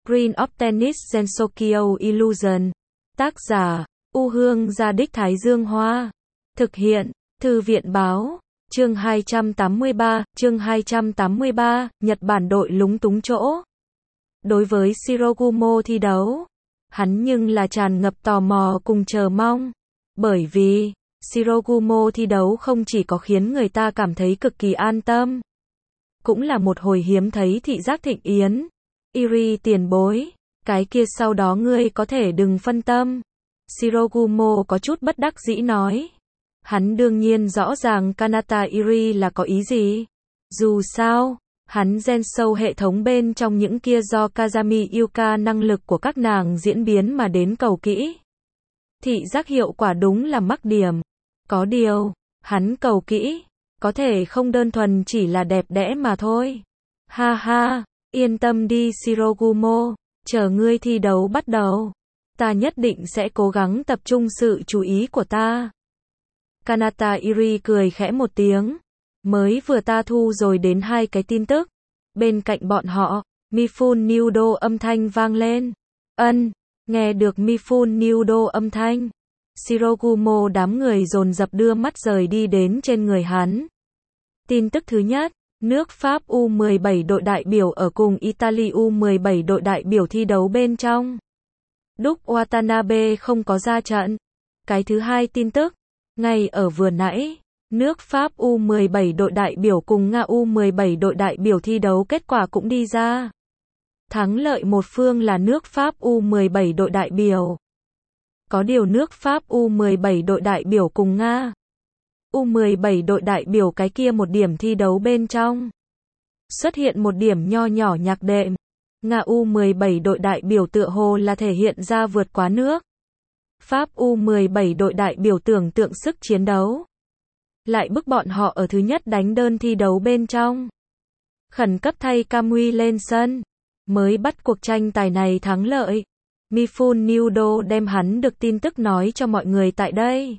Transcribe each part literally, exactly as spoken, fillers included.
Green of Tennis Gensokyo Illusion. Tác giả, U Hương Gia Đích Thái Dương Hoa. Thực hiện, Thư viện Báo. Chương hai trăm tám mươi ba, chương hai trăm tám mươi ba, Nhật Bản đội lúng túng chỗ. Đối với Shirogumo thi đấu, hắn nhưng là tràn ngập tò mò cùng chờ mong. Bởi vì, Shirogumo thi đấu không chỉ có khiến người ta cảm thấy cực kỳ an tâm, cũng là một hồi hiếm thấy thị giác thịnh yến. Iri tiền bối, cái kia sau đó ngươi có thể đừng phân tâm. Shirogumo có chút bất đắc dĩ nói. Hắn đương nhiên rõ ràng Kanata Iri là có ý gì. Dù sao, hắn gen sâu hệ thống bên trong những kia do Kazami Yuka năng lực của các nàng diễn biến mà đến cầu kỹ. Thị giác hiệu quả đúng là mắc điểm. Có điều, hắn cầu kỹ, có thể không đơn thuần chỉ là đẹp đẽ mà thôi. Ha ha, yên tâm đi Shirogumo, chờ ngươi thi đấu bắt đầu. Ta nhất định sẽ cố gắng tập trung sự chú ý của ta. Kanata Iri cười khẽ một tiếng. Mới vừa ta thu rồi đến hai cái tin tức. Bên cạnh bọn họ, Mifune Nudo âm thanh vang lên. Ân, nghe được Mifune Nudo âm thanh. Shirogumo đám người dồn dập đưa mắt rời đi đến trên người hắn. Tin tức thứ nhất, nước Pháp U mười bảy đội đại biểu ở cùng Italy U mười bảy đội đại biểu thi đấu bên trong. Đúc Watanabe không có ra trận. Cái thứ hai tin tức, ngay ở vừa nãy, nước Pháp U mười bảy đội đại biểu cùng Nga U mười bảy đội đại biểu thi đấu kết quả cũng đi ra. Thắng lợi một phương là nước Pháp U mười bảy đội đại biểu. Có điều nước Pháp U mười bảy đội đại biểu cùng Nga U mười bảy đội đại biểu cái kia một điểm thi đấu bên trong. Xuất hiện một điểm nho nhỏ nhạc đệm. Nga U mười bảy đội đại biểu tựa hồ là thể hiện ra vượt quá nước Pháp U mười bảy đội đại biểu tưởng tượng sức chiến đấu. Lại bức bọn họ ở thứ nhất đánh đơn thi đấu bên trong. Khẩn cấp thay Kamui lên sân. Mới bắt cuộc tranh tài này thắng lợi. Mifune Nudo đem hắn được tin tức nói cho mọi người tại đây.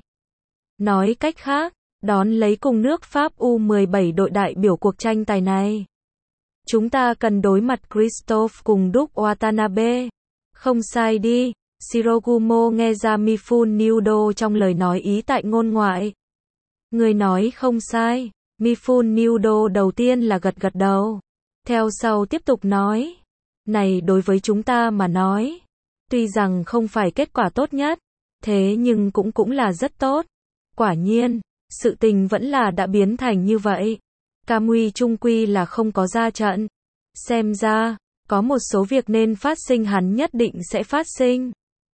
Nói cách khác, đón lấy cùng nước Pháp U mười bảy đội đại biểu cuộc tranh tài này. Chúng ta cần đối mặt Christophe cùng Đúc Watanabe. Không sai đi. Shirogumo nghe ra Mifune Nudo trong lời nói ý tại ngôn ngoại. Người nói không sai. Mifune Nudo đầu tiên là gật gật đầu. Theo sau tiếp tục nói. Này đối với chúng ta mà nói. Tuy rằng không phải kết quả tốt nhất. Thế nhưng cũng cũng là rất tốt. Quả nhiên, sự tình vẫn là đã biến thành như vậy. Kamui chung quy là không có ra trận. Xem ra, có một số việc nên phát sinh hắn nhất định sẽ phát sinh.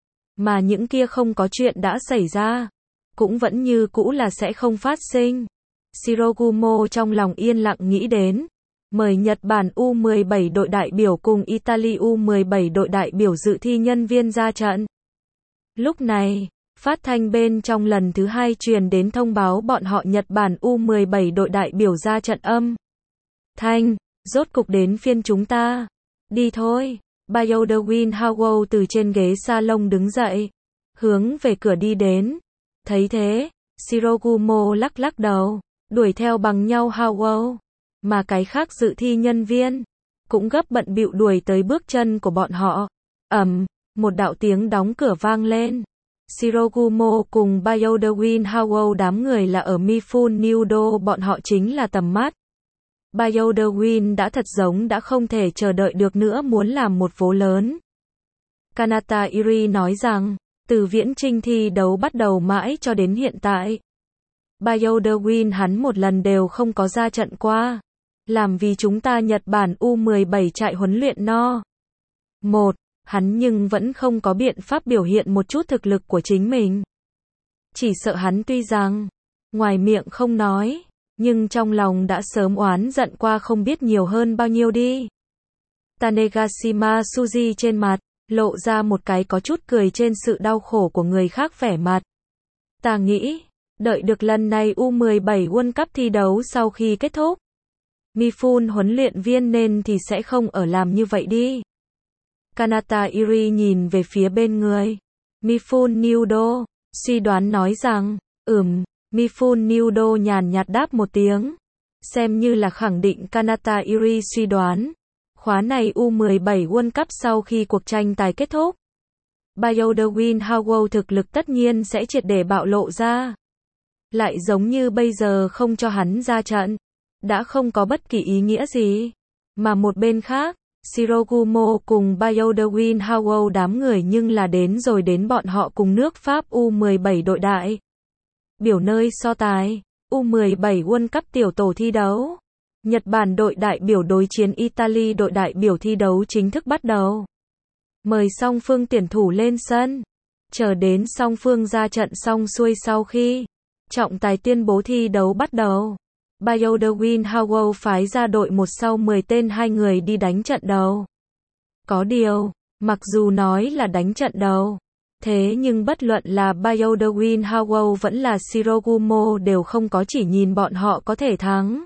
Mà những kia không có chuyện đã xảy ra, cũng vẫn như cũ là sẽ không phát sinh. Shirogumo trong lòng yên lặng nghĩ đến. Mời Nhật Bản U mười bảy đội đại biểu cùng Italy U mười bảy đội đại biểu dự thi nhân viên ra trận. Lúc này, phát thanh bên trong lần thứ hai truyền đến thông báo bọn họ Nhật Bản U mười bảy đội đại biểu ra trận âm. Thanh, rốt cục đến phiên chúng ta. Đi thôi. Bayodewin Howell từ trên ghế salon đứng dậy. Hướng về cửa đi đến. Thấy thế, Shirogumo lắc lắc đầu. Đuổi theo bằng nhau Howell. Mà cái khác dự thi nhân viên cũng gấp bận bịu đuổi tới bước chân của bọn họ. Ầm, một đạo tiếng đóng cửa vang lên. Shirogumo cùng Bayodewin Howell đám người là ở Mifune Nudo bọn họ chính là tầm mắt. Bayodewin đã thật giống đã không thể chờ đợi được nữa muốn làm một vố lớn. Kanata Iri nói rằng, từ viễn trinh thi đấu bắt đầu mãi cho đến hiện tại. Bayodewin hắn một lần đều không có ra trận qua. Làm vì chúng ta Nhật Bản U mười bảy trại huấn luyện no. Một, hắn nhưng vẫn không có biện pháp biểu hiện một chút thực lực của chính mình. Chỉ sợ hắn tuy rằng, ngoài miệng không nói, nhưng trong lòng đã sớm oán giận qua không biết nhiều hơn bao nhiêu đi. Tanegashima Suji trên mặt, lộ ra một cái có chút cười trên sự đau khổ của người khác vẻ mặt. Ta nghĩ, đợi được lần này U mười bảy World Cup thi đấu sau khi kết thúc. Mifune huấn luyện viên nên thì sẽ không ở làm như vậy đi. Kanata Iri nhìn về phía bên người. Mifune Nudo, suy đoán nói rằng, ừm, Mifune Nudo nhàn nhạt đáp một tiếng. Xem như là khẳng định Kanata Iri suy đoán. Khóa này U mười bảy World Cup sau khi cuộc tranh tài kết thúc, Bayern Howell thực lực tất nhiên sẽ triệt để bạo lộ ra. Lại giống như bây giờ không cho hắn ra trận, đã không có bất kỳ ý nghĩa gì. Mà một bên khác, Shirogumo cùng Bayern Howell đám người nhưng là đến rồi đến bọn họ cùng nước Pháp U mười bảy đội đại biểu nơi so tài U mười bảy World Cup tiểu tổ thi đấu. Nhật Bản đội đại biểu đối chiến Italy đội đại biểu thi đấu chính thức bắt đầu. Mời song phương tuyển thủ lên sân. Chờ đến song phương ra trận xong xuôi sau khi trọng tài tuyên bố thi đấu bắt đầu, Bayern Howell phái ra đội một sau mười tên hai người đi đánh trận đầu. Có điều, mặc dù nói là đánh trận đầu, thế nhưng bất luận là Bayern Howell vẫn là Shirogumo đều không có chỉ nhìn bọn họ có thể thắng.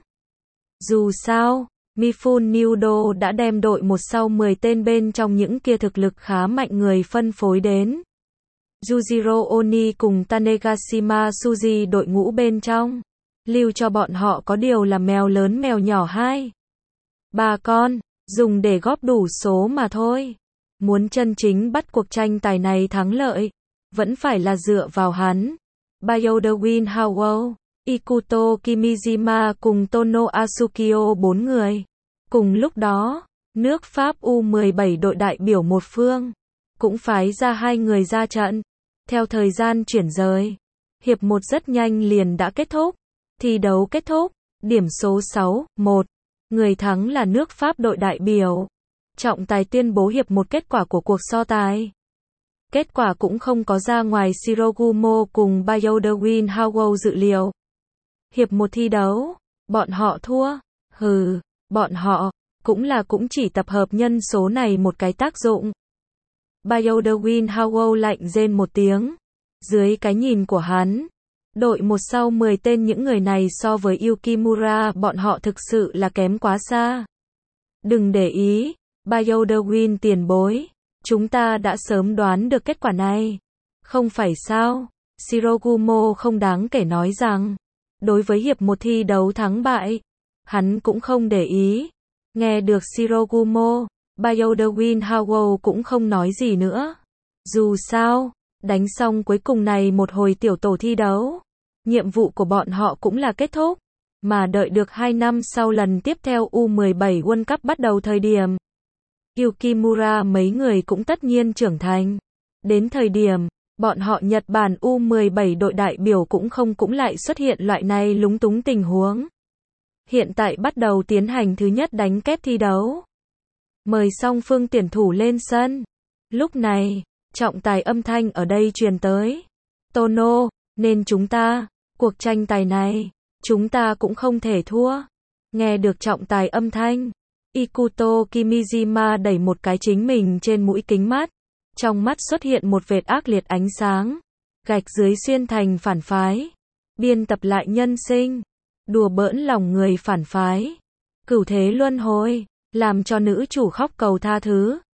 Dù sao, Mifune Udo đã đem đội một sau mười tên bên trong những kia thực lực khá mạnh người phân phối đến Yujiro Oni cùng Tanegashima Suji đội ngũ bên trong, lưu cho bọn họ có điều là mèo lớn mèo nhỏ hai, ba con, dùng để góp đủ số mà thôi. Muốn chân chính bắt cuộc tranh tài này thắng lợi, vẫn phải là dựa vào hắn, Bayern Howell, Ikuto Kimijima cùng Tono Asukio bốn người. Cùng lúc đó, nước Pháp U mười bảy đội đại biểu một phương cũng phái ra hai người ra trận. Theo thời gian chuyển rời, hiệp một rất nhanh liền đã kết thúc. Thi đấu kết thúc, điểm số sáu một, người thắng là nước Pháp đội đại biểu. Trọng tài tuyên bố hiệp một kết quả của cuộc so tài. Kết quả cũng không có ra ngoài Shirogumo cùng Bayern Howell dự liệu. Hiệp một thi đấu, bọn họ thua. Hừ, bọn họ cũng là cũng chỉ tập hợp nhân số này một cái tác dụng. Bayern Howell lạnh rên một tiếng. Dưới cái nhìn của hắn, đội một sau mười tên những người này so với Yukimura bọn họ thực sự là kém quá xa. Đừng để ý, Bayern tiền bối, chúng ta đã sớm đoán được kết quả này. Không phải sao? Shirogumo không đáng kể nói rằng, đối với hiệp một thi đấu thắng bại, hắn cũng không để ý. Nghe được Shirogumo, Bayern Howell cũng không nói gì nữa. Dù sao, đánh xong cuối cùng này một hồi tiểu tổ thi đấu, nhiệm vụ của bọn họ cũng là kết thúc. Mà đợi được hai năm sau lần tiếp theo U mười bảy World Cup bắt đầu thời điểm, Yukimura mấy người cũng tất nhiên trưởng thành. Đến thời điểm, bọn họ Nhật Bản U mười bảy đội đại biểu cũng không cũng lại xuất hiện loại này lúng túng tình huống. Hiện tại bắt đầu tiến hành thứ nhất đánh kép thi đấu. Mời song phương tuyển thủ lên sân. Lúc này, trọng tài âm thanh ở đây truyền tới. Tono, nên chúng ta, cuộc tranh tài này, chúng ta cũng không thể thua. Nghe được trọng tài âm thanh, Ikuto Kimijima đẩy một cái chính mình trên mũi kính mắt. Trong mắt xuất hiện một vệt ác liệt ánh sáng. Gạch dưới xuyên thành phản phái. Biên tập lại nhân sinh. Đùa bỡn lòng người phản phái. Cửu thế luân hồi. Làm cho nữ chủ khóc cầu tha thứ.